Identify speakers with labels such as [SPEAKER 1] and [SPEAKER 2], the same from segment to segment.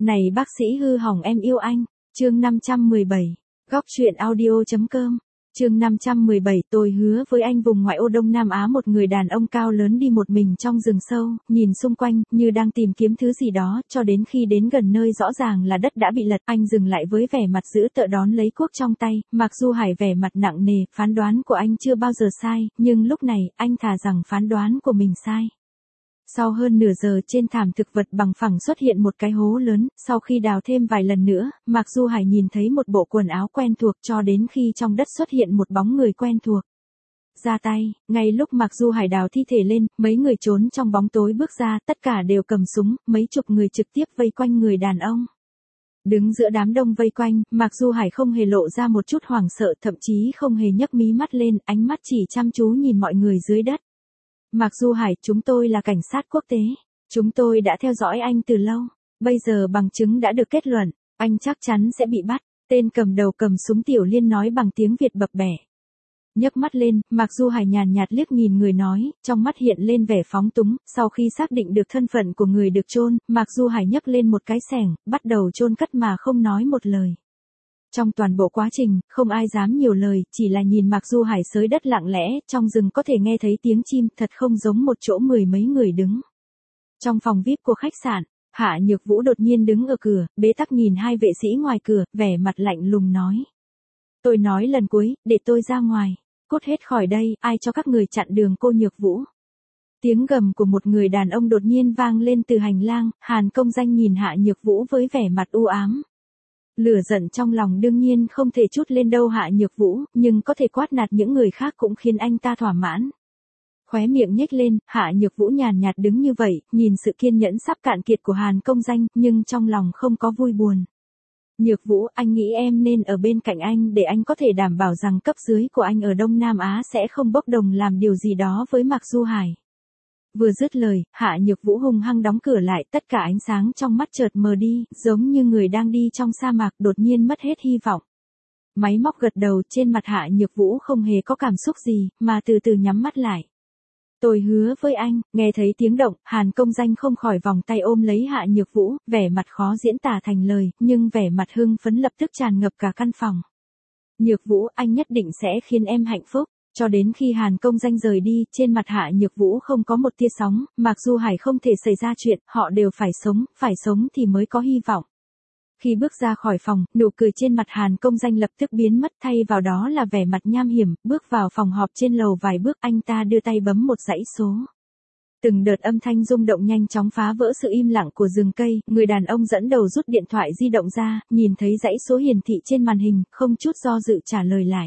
[SPEAKER 1] Này bác sĩ hư hỏng em yêu anh. Chương 517. Góc truyện audio.com. Chương 517. Tôi hứa với anh vùng ngoại ô Đông Nam Á một người đàn ông cao lớn đi một mình trong rừng sâu, nhìn xung quanh, như đang tìm kiếm thứ gì đó, cho đến khi đến gần nơi rõ ràng là đất đã bị lật, anh dừng lại với vẻ mặt dữ tợn đón lấy cuốc trong tay, Mạc Du Hải vẻ mặt nặng nề, phán đoán của anh chưa bao giờ sai, nhưng lúc này, anh thà rằng phán đoán của mình sai. Sau hơn nửa giờ trên thảm thực vật bằng phẳng xuất hiện một cái hố lớn, sau khi đào thêm vài lần nữa, Mạc Du Hải nhìn thấy một bộ quần áo quen thuộc cho đến khi trong đất xuất hiện một bóng người quen thuộc. Ra tay, ngay lúc Mạc Du Hải đào thi thể lên, mấy người trốn trong bóng tối bước ra, tất cả đều cầm súng, mấy chục người trực tiếp vây quanh người đàn ông. Đứng giữa đám đông vây quanh, Mạc Du Hải không hề lộ ra một chút hoảng sợ, thậm chí không hề nhấc mí mắt lên, ánh mắt chỉ chăm chú nhìn mọi người dưới đất. Mạc Du Hải, chúng tôi là cảnh sát quốc tế. Chúng tôi đã theo dõi anh từ lâu. Bây giờ bằng chứng đã được kết luận, anh chắc chắn sẽ bị bắt. Tên cầm đầu cầm súng Tiểu Liên nói bằng tiếng Việt bập bẹ. Nhấc mắt lên, Mạc Du Hải nhàn nhạt liếc nhìn người nói, trong mắt hiện lên vẻ phóng túng. Sau khi xác định được thân phận của người được chôn, Mạc Du Hải nhấc lên một cái xẻng, bắt đầu chôn cất mà không nói một lời. Trong toàn bộ quá trình, không ai dám nhiều lời, chỉ là nhìn Mạc Du Hải xới đất lặng lẽ, trong rừng có thể nghe thấy tiếng chim, thật không giống một chỗ mười mấy người đứng. Trong phòng VIP của khách sạn, Hạ Nhược Vũ đột nhiên đứng ở cửa, bế tắc nhìn hai vệ sĩ ngoài cửa, vẻ mặt lạnh lùng nói. Tôi nói lần cuối, để tôi ra ngoài, cút hết khỏi đây, ai cho các người chặn đường cô Nhược Vũ. Tiếng gầm của một người đàn ông đột nhiên vang lên từ hành lang, Hàn Công Danh nhìn Hạ Nhược Vũ với vẻ mặt u ám. Lửa giận trong lòng đương nhiên không thể trút lên đâu Hạ Nhược Vũ, nhưng có thể quát nạt những người khác cũng khiến anh ta thỏa mãn. Khóe miệng nhếch lên, Hạ Nhược Vũ nhàn nhạt đứng như vậy, nhìn sự kiên nhẫn sắp cạn kiệt của Hàn Công Danh, nhưng trong lòng không có vui buồn. Nhược Vũ, anh nghĩ em nên ở bên cạnh anh để anh có thể đảm bảo rằng cấp dưới của anh ở Đông Nam Á sẽ không bốc đồng làm điều gì đó với Mạc Du Hải. Vừa dứt lời, Hạ Nhược Vũ hung hăng đóng cửa lại, tất cả ánh sáng trong mắt chợt mờ đi, giống như người đang đi trong sa mạc đột nhiên mất hết hy vọng. Máy móc gật đầu, trên mặt Hạ Nhược Vũ không hề có cảm xúc gì, mà từ từ nhắm mắt lại. Tôi hứa với anh, nghe thấy tiếng động, Hàn Công Danh không khỏi vòng tay ôm lấy Hạ Nhược Vũ, vẻ mặt khó diễn tả thành lời, nhưng vẻ mặt hưng phấn lập tức tràn ngập cả căn phòng. Nhược Vũ, anh nhất định sẽ khiến em hạnh phúc. Cho đến khi Hàn Công Danh rời đi, trên mặt Hạ Nhược Vũ không có một tia sóng, Mạc Du Hải không thể xảy ra chuyện, họ đều phải sống thì mới có hy vọng. Khi bước ra khỏi phòng, nụ cười trên mặt Hàn Công Danh lập tức biến mất, thay vào đó là vẻ mặt nham hiểm, bước vào phòng họp trên lầu vài bước, anh ta đưa tay bấm một dãy số. Từng đợt âm thanh rung động nhanh chóng phá vỡ sự im lặng của rừng cây, người đàn ông dẫn đầu rút điện thoại di động ra, nhìn thấy dãy số hiển thị trên màn hình, không chút do dự trả lời lại.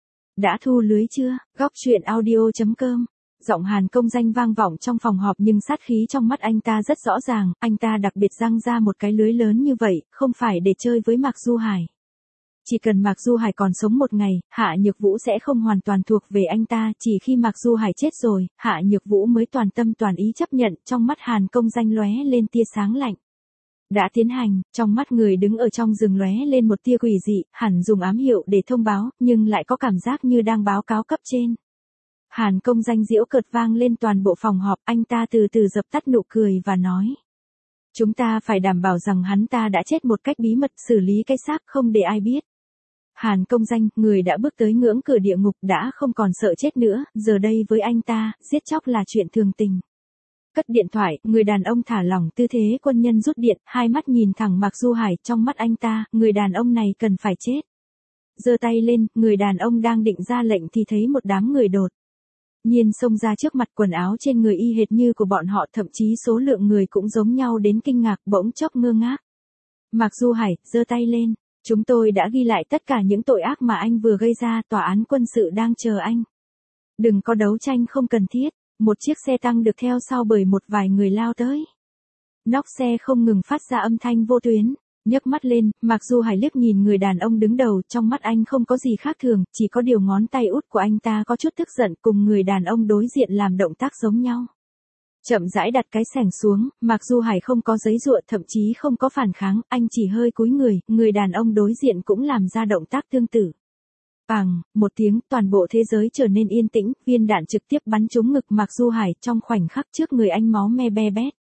[SPEAKER 1] Đã thu lưới chưa? Góc truyện audio.com. Giọng Hàn Công Danh vang vọng trong phòng họp nhưng sát khí trong mắt anh ta rất rõ ràng, anh ta đặc biệt giăng ra một cái lưới lớn như vậy, không phải để chơi với Mạc Du Hải. Chỉ cần Mạc Du Hải còn sống một ngày, Hạ Nhược Vũ sẽ không hoàn toàn thuộc về anh ta, chỉ khi Mạc Du Hải chết rồi, Hạ Nhược Vũ mới toàn tâm toàn ý chấp nhận, trong mắt Hàn Công Danh lóe lên tia sáng lạnh. Đã tiến hành, trong mắt người đứng ở trong rừng lóe lên một tia quỷ dị, hẳn dùng ám hiệu để thông báo, nhưng lại có cảm giác như đang báo cáo cấp trên. Hàn Công Danh giễu cợt vang lên toàn bộ phòng họp, anh ta từ từ dập tắt nụ cười và nói. Chúng ta phải đảm bảo rằng hắn ta đã chết một cách bí mật, xử lý cái xác không để ai biết. Hàn Công Danh, người đã bước tới ngưỡng cửa địa ngục đã không còn sợ chết nữa, giờ đây với anh ta, giết chóc là chuyện thường tình. Cất điện thoại, người đàn ông thả lỏng tư thế quân nhân rút điện, hai mắt nhìn thẳng Mạc Du Hải, trong mắt anh ta, người đàn ông này cần phải chết. Giơ tay lên, người đàn ông đang định ra lệnh thì thấy một đám người đột nhiên xông ra trước mặt, quần áo trên người y hệt như của bọn họ, thậm chí số lượng người cũng giống nhau đến kinh ngạc, bỗng chốc ngơ ngác. Mạc Du Hải, giơ tay lên, chúng tôi đã ghi lại tất cả những tội ác mà anh vừa gây ra, tòa án quân sự đang chờ anh. Đừng có đấu tranh không cần thiết. Một chiếc xe tăng được theo sau bởi một vài người lao tới. Nóc xe không ngừng phát ra âm thanh vô tuyến. Nhấc mắt lên, Mạc Du Hải liếc nhìn người đàn ông đứng đầu, trong mắt anh không có gì khác thường, chỉ có điều ngón tay út của anh ta có chút tức giận, cùng người đàn ông đối diện làm động tác giống nhau. Chậm rãi đặt cái xẻng xuống, Mạc Du Hải không có giãy giụa, thậm chí không có phản kháng, anh chỉ hơi cúi người đàn ông đối diện cũng làm ra động tác tương tự. Bàng, một tiếng, toàn bộ thế giới trở nên yên tĩnh, viên đạn trực tiếp bắn trúng ngực Mạc Du Hải, trong khoảnh khắc trước người anh máu me be bét.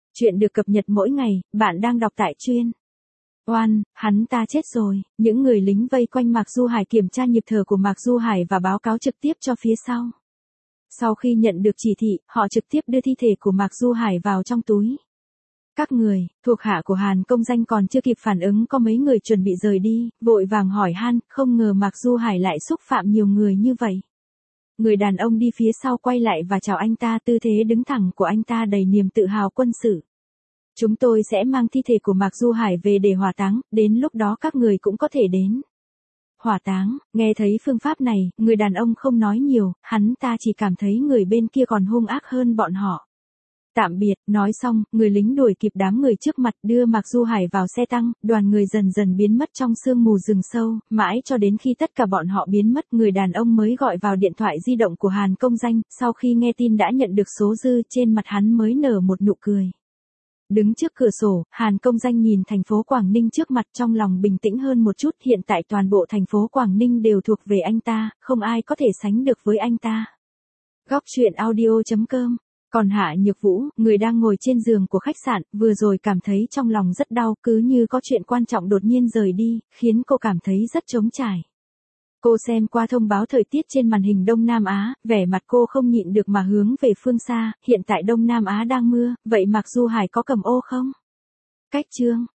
[SPEAKER 1] Chuyện được cập nhật mỗi ngày, bạn đang đọc tại Chuyên. Oan, hắn ta chết rồi. Những người lính vây quanh Mạc Du Hải kiểm tra nhịp thở của Mạc Du Hải và báo cáo trực tiếp cho phía sau. Sau khi nhận được chỉ thị, họ trực tiếp đưa thi thể của Mạc Du Hải vào trong túi. Các người, thuộc hạ của Hàn Công Danh còn chưa kịp phản ứng có mấy người chuẩn bị rời đi, vội vàng hỏi han, không ngờ Mạc Du Hải lại xúc phạm nhiều người như vậy. Người đàn ông đi phía sau quay lại và chào anh ta, tư thế đứng thẳng của anh ta đầy niềm tự hào quân sự. Chúng tôi sẽ mang thi thể của Mạc Du Hải về để hỏa táng, đến lúc đó các người cũng có thể đến. Hỏa táng, nghe thấy phương pháp này, người đàn ông không nói nhiều, hắn ta chỉ cảm thấy người bên kia còn hung ác hơn bọn họ. Tạm biệt, nói xong, người lính đuổi kịp đám người trước mặt đưa Mạc Du Hải vào xe tăng, đoàn người dần dần biến mất trong sương mù rừng sâu, mãi cho đến khi tất cả bọn họ biến mất người đàn ông mới gọi vào điện thoại di động của Hàn Công Danh, sau khi nghe tin đã nhận được số dư trên mặt hắn mới nở một nụ cười. Đứng trước cửa sổ, Hàn Công Danh nhìn thành phố Quảng Ninh trước mặt trong lòng bình tĩnh hơn một chút, hiện tại toàn bộ thành phố Quảng Ninh đều thuộc về anh ta, không ai có thể sánh được với anh ta. Góc truyện audio.com. Còn Hạ Nhược Vũ, người đang ngồi trên giường của khách sạn, vừa rồi cảm thấy trong lòng rất đau, cứ như có chuyện quan trọng đột nhiên rời đi, khiến cô cảm thấy rất trống trải. Cô xem qua thông báo thời tiết trên màn hình Đông Nam Á, vẻ mặt cô không nhịn được mà hướng về phương xa, hiện tại Đông Nam Á đang mưa, vậy Mạc Du Hải có cầm ô không? Cách chương.